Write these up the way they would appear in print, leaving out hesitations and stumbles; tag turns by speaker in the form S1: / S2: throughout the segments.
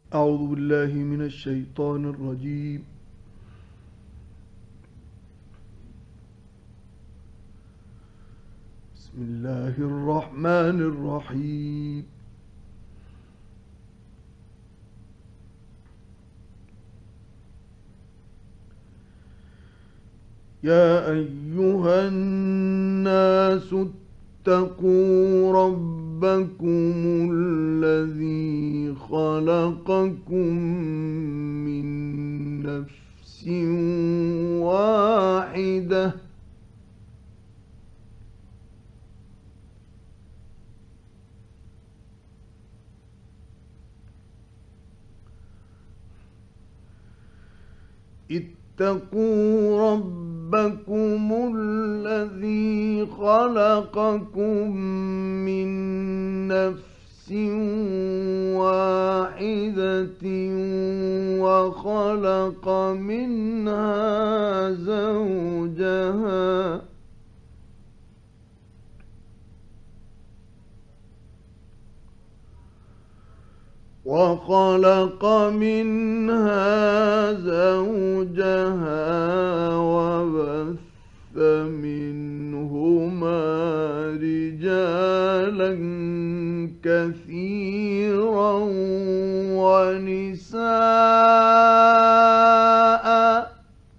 S1: أعوذ بالله من الشيطان الرجيم. بسم الله الرحمن الرحيم. يا أيها الناس اتقوا ربكم الذي خلقكم من نفس واحدة اتقوا ربكم الذي خلقكم من نفس واحدة وخلق منها زوجها وبث منهما رجالا كثيرا ونساء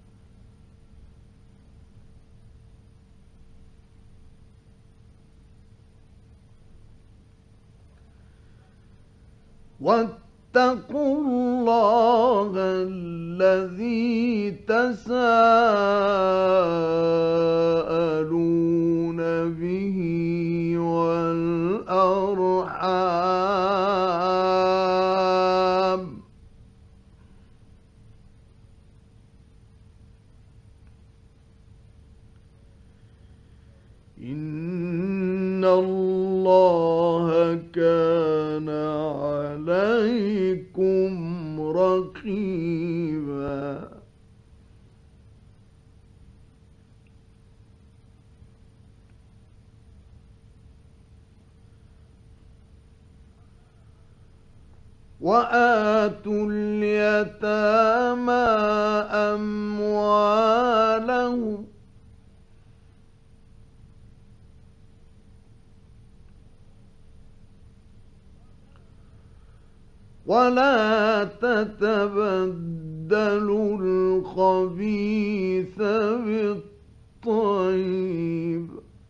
S1: واتقوا الله الذي تساءلون به والأرحام إن الله كان عليكم رقيبا. وآتوا اليتامى أموالهم ولا تتبدلوا الخبيث بالطيب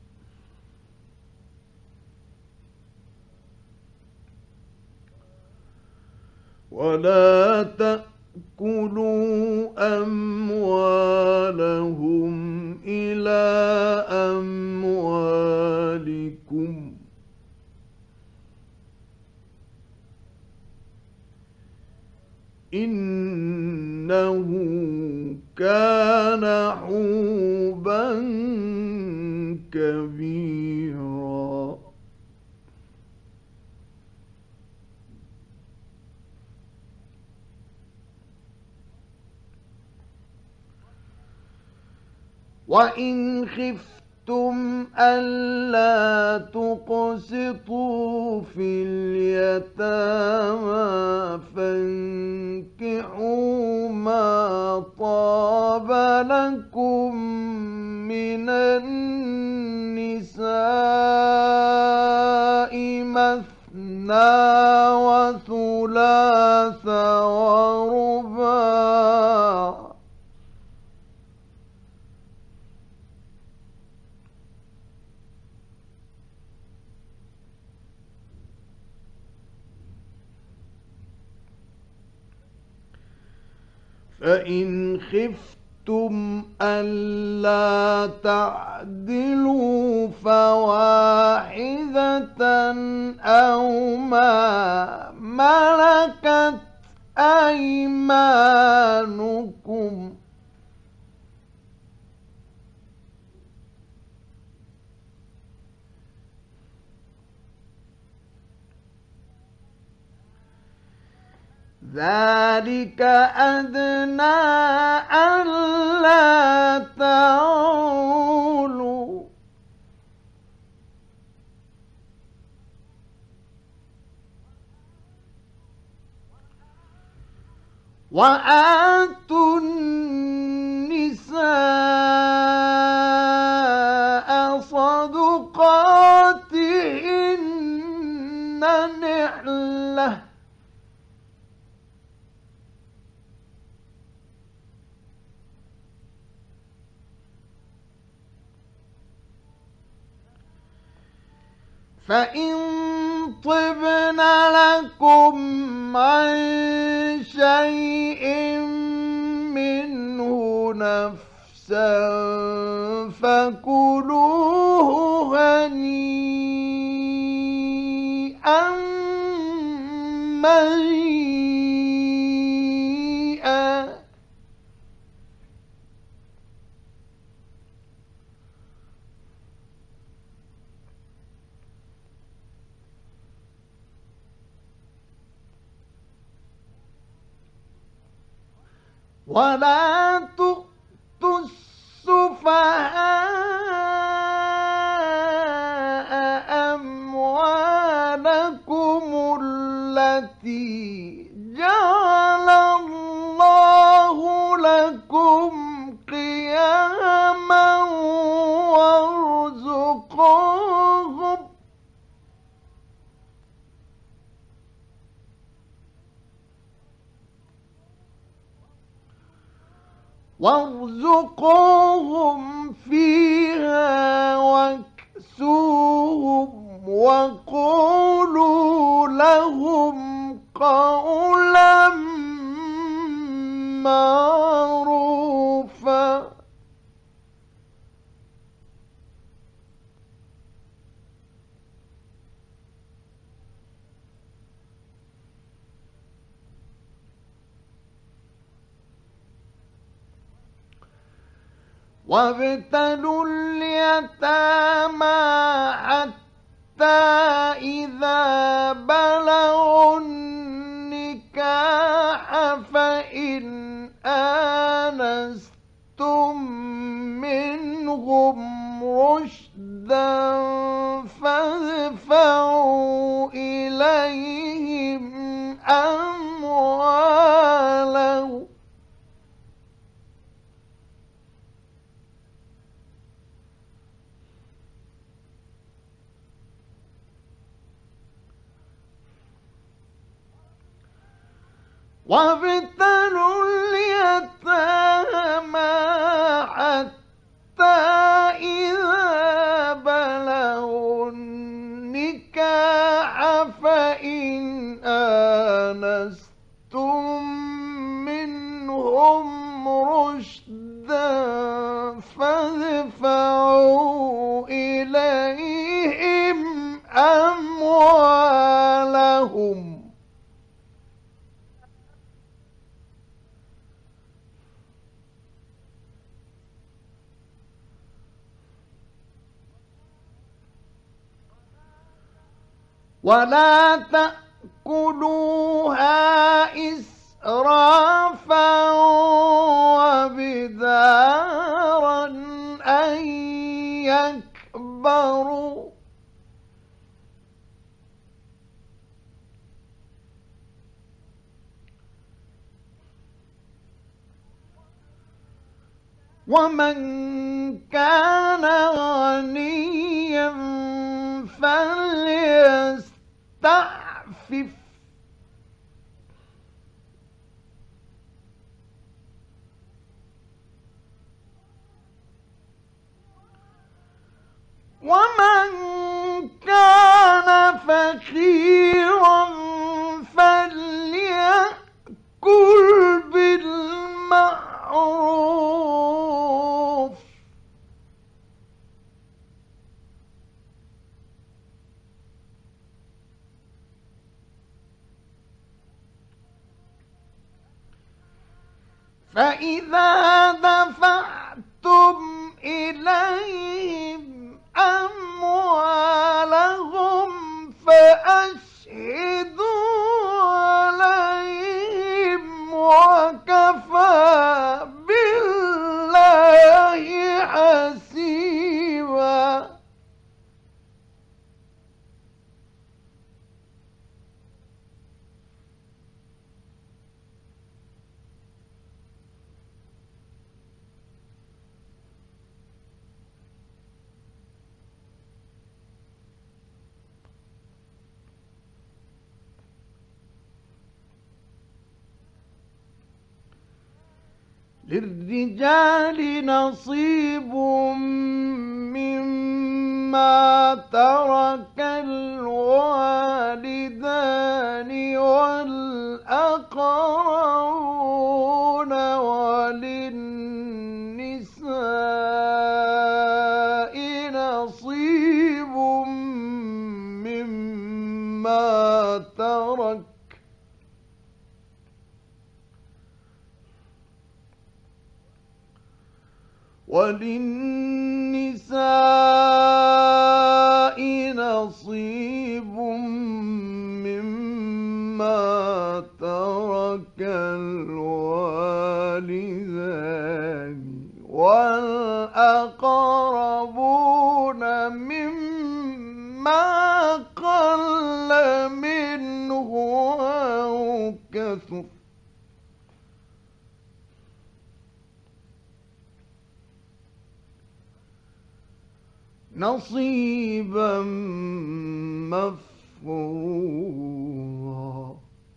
S1: ولا تأكلوا أموالهم إلى أموالكم إنه كان حوبا كبيرا. وإن خفتم ألا تقسطوا في اليتامى فانكحوا ما طاب لكم من النساء مثنى وثلاث ورباع فإن خفتم ألا تعدلوا فواحدة أو ما ملكت أيمانكم ذلك أدنى ألا تعولوا وآتوا النساء صدقاتهن نحلة فإن طبن لكم عن شيء منه نفسا فكلوه هنيئا مريئا ولا تؤتوا السفهاء أموالكم التي جعل الله لكم قياما وارزقوهم فيها واكسوهم وقولوا لهم قولا معروفا. وابتلوا اليتامى حتى إذا بلغوا النكاح فإن آنستم منهم رشدا فادفعوا إليهم أموالهم وابتلوا اليتامى حتى إذا بلغوا النكاح فإن آنستم منهم رشدا فادفعوا إليهم أموالهم ولا تأكلوها إسرافا وبدارا أن يكبروا ومن كان غنيا فليستعفف ومن كان فقيرا فليأكل بالمعروف فإذا دفعتم إليهم أموالهم فأشهدوا عليهم وكفى بالله حسيبا. للرجال نصيب مما ترك الوالدان والأقربون، وللنساء نصيب مما ترك الوالدان والأقربون مما قل منه أو كثر. نصيبا مفروضا.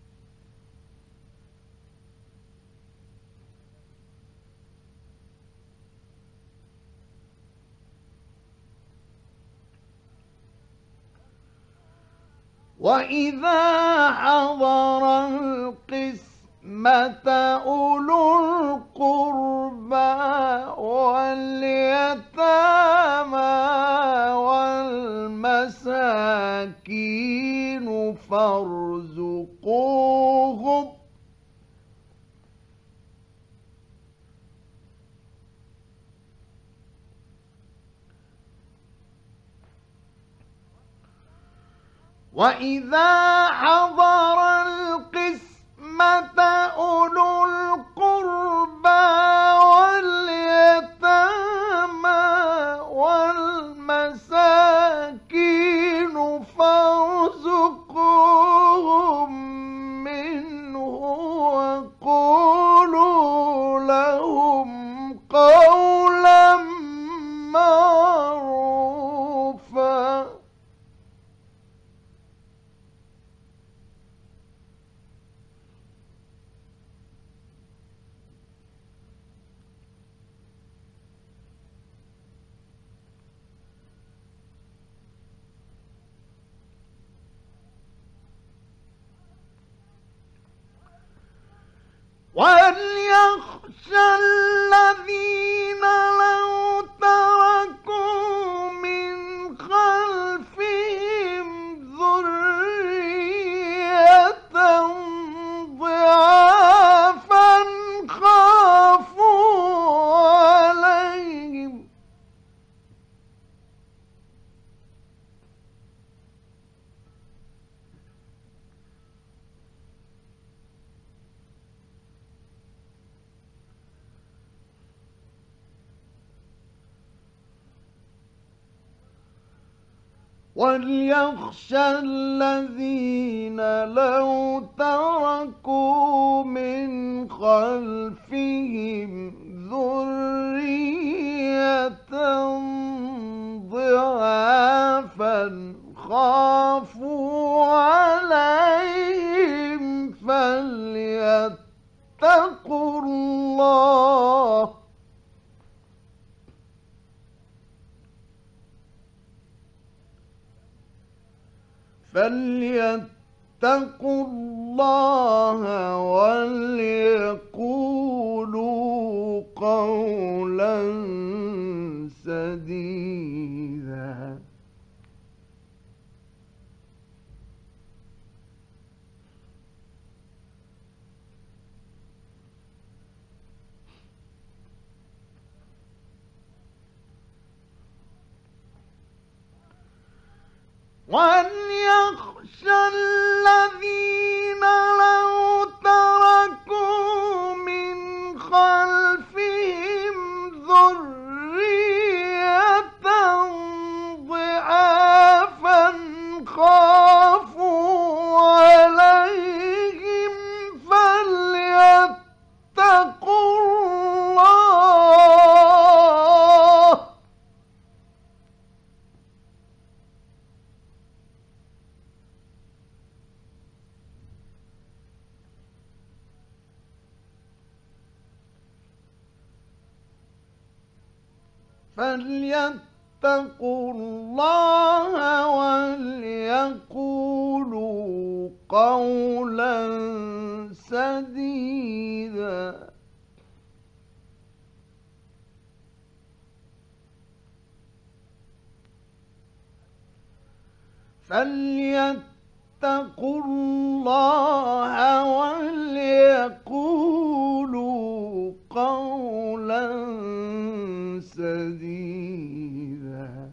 S1: وإذا حضر القسمة أولو القربى واليتامى والمساكين فارزقوهم وإذا حضر القسمة أولو القربى واليتامى والمساكين فارزقوهم منه وقولوا لهم قولا معروفا. وليخشى الذين لو تركوا من خلفهم ذرية ضعافا خافوا عليهم وليخشى الذين لو تركوا من خلفهم ذرية ضعافا خافوا عليهم فليتقوا الله وليقولوا قولا سديدا. وليخشى الذين لو تركوا من خلفهم ذرية ضعافا خافوا عليهم فليتقوا الله فليتقوا الله وليقولوا قولا سديدا. فليتقوا الله وليقولوا قولا سديدا.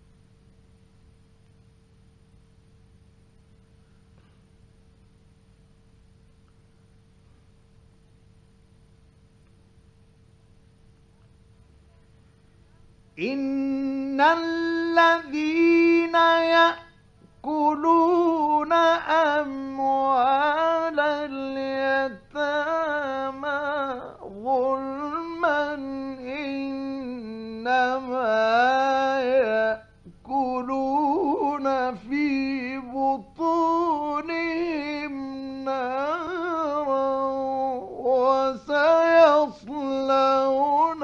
S1: إن الذين يأكلون أموال اليتامى ظلما إنما يأكلون في بطونهم نارا وسيصلون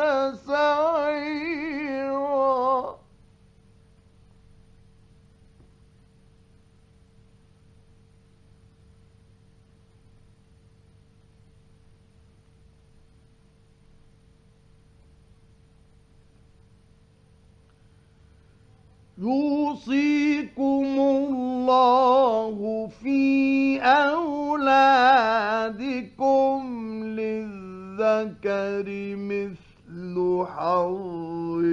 S1: سعيرا. يوصيكم الله في أولادكم للذكر مثل حظ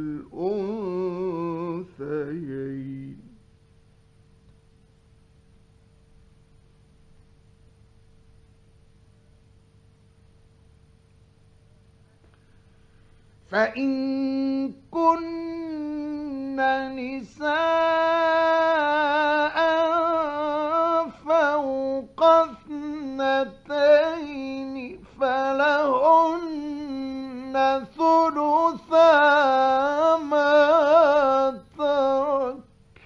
S1: الأنثيين. فإن كن نساء فوق اثنتين فلهن ثلثا ما ترك.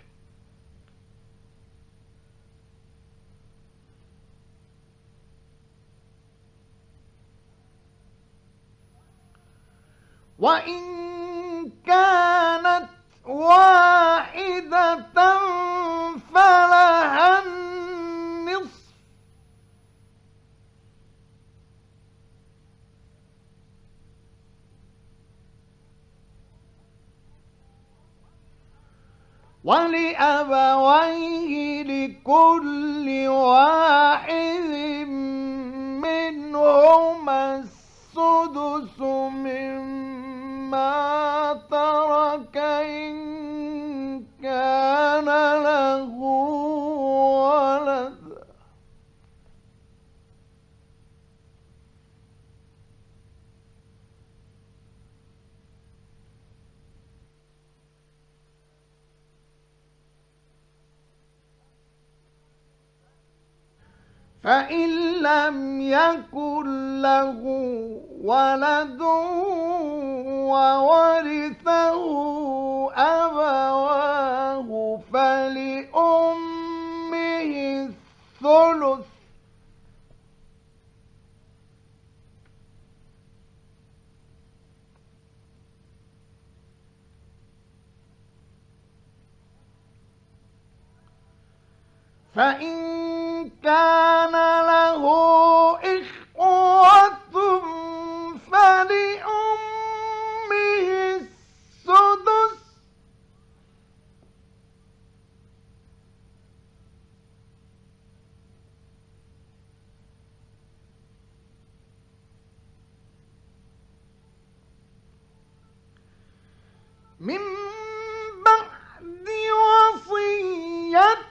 S1: وإن كانت واحدة فلها النصف. ولأبويه لكل واحد منهما السدس مما ترك إن كان له ولد. فإن لم يكن له ولد وورثه أبواه فلأمه الثلث. فإن كان له إخوة فلأمه السدس. من بعد وصية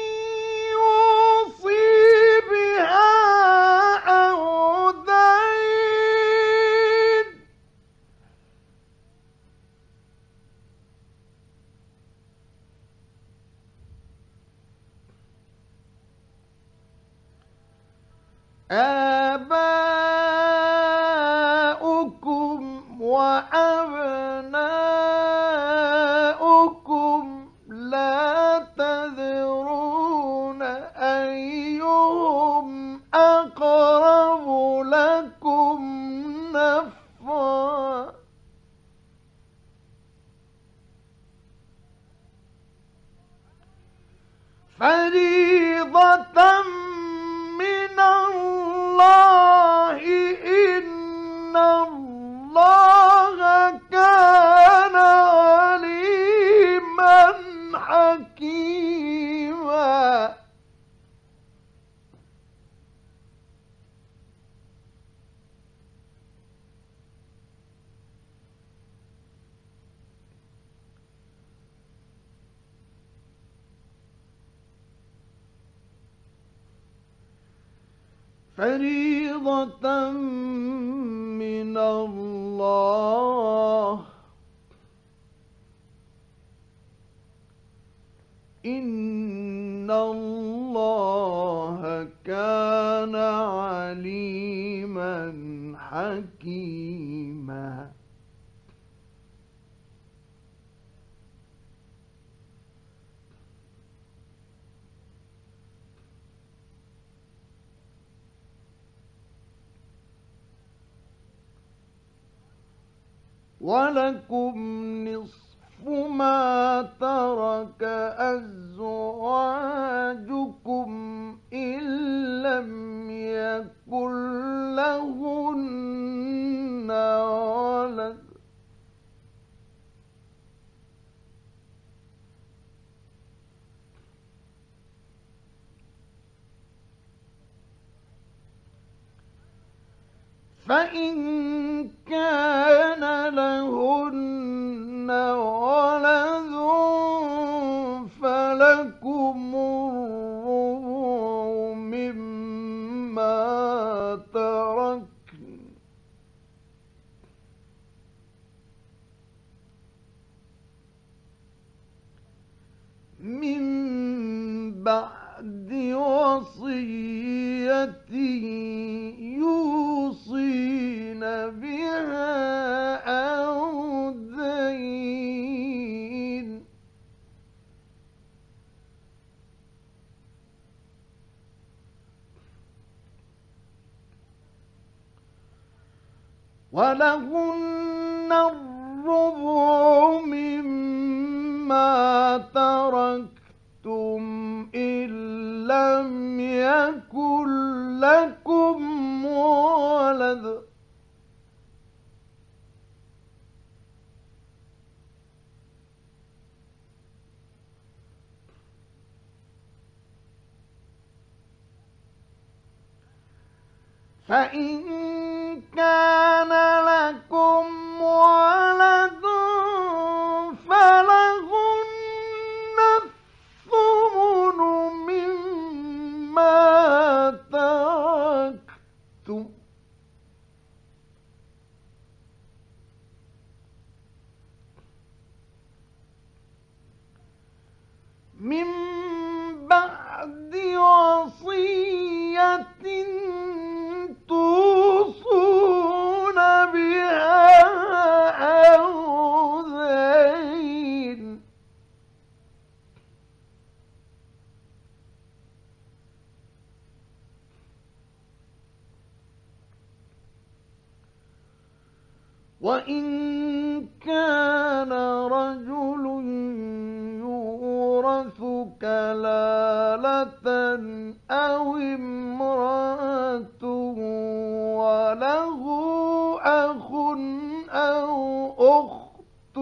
S1: آباؤكم وأبناؤكم لا تدرون أيهم أقرب لكم نفعا فريضة من الله، إن الله كان عليما حكيما. ولكم نصف ما ترك أزواجكم إن لم يكن لهن ولد، فإن كان لهن ولد فلكم الربع مما تركن من بعد وصية يوصين بها أو دين، ولهن الربع مما تركتم إن لم يكن لكم ولد، فإن كان لكم ولد فلهن الثمن مما تركتم من بعد وصية توصون بها أو دين، وإن كان رجل يورث كلالة أو امرأة وله أخ أو أخت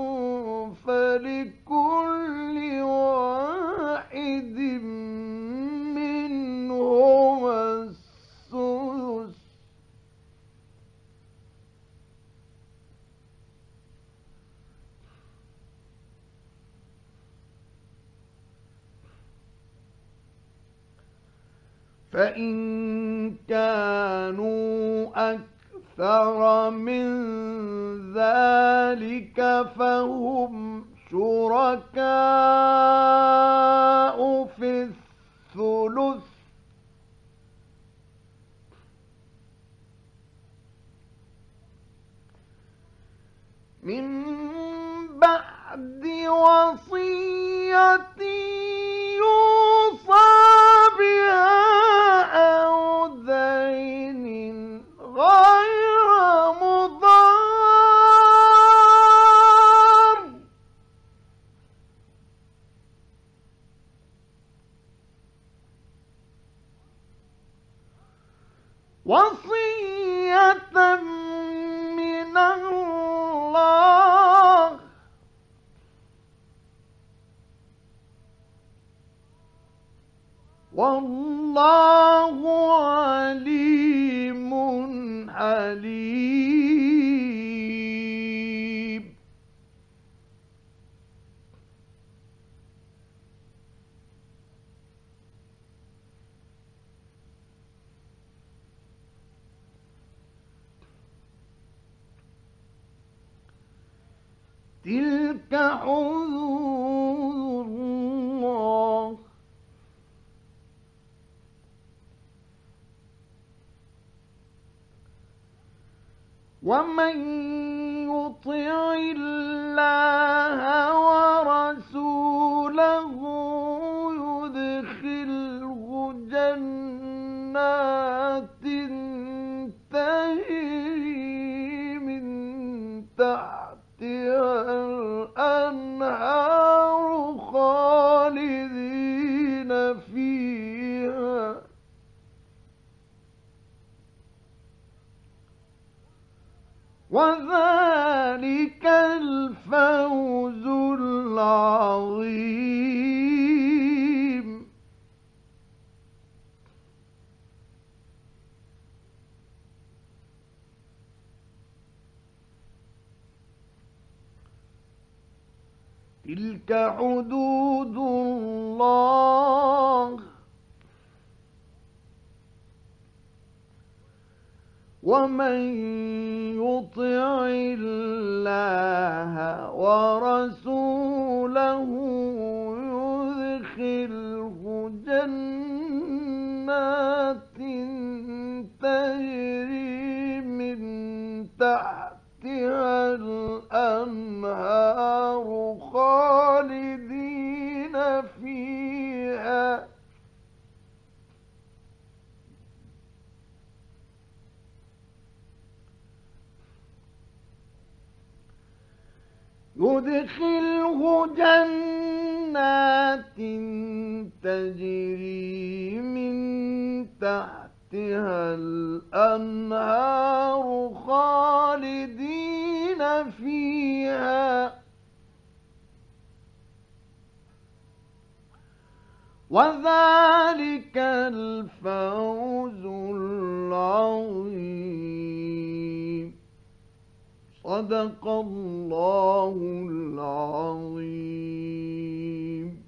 S1: فلكل واحد منهما السدس، فإن كانوا أكثر من ذلك فهم شركاء في الثلث، من بعد وصية يوصى بها أو دين غير مضار، وصية من الله، والله عليم حليم. تلك حدود الله ومن يطع الله ورسوله يدخله جنات تجري من تحتها الأنهار خالدين فيها وذلك الفوز العظيم. تلك حدود الله ومن يطع الله ورسوله يدخله جنات تجري من تحتها الأنهار خالدين فيها يدخله جنات تجري من تحتها الأنهار خالدين فيها وذلك الفوز العظيم. صدق الله العظيم.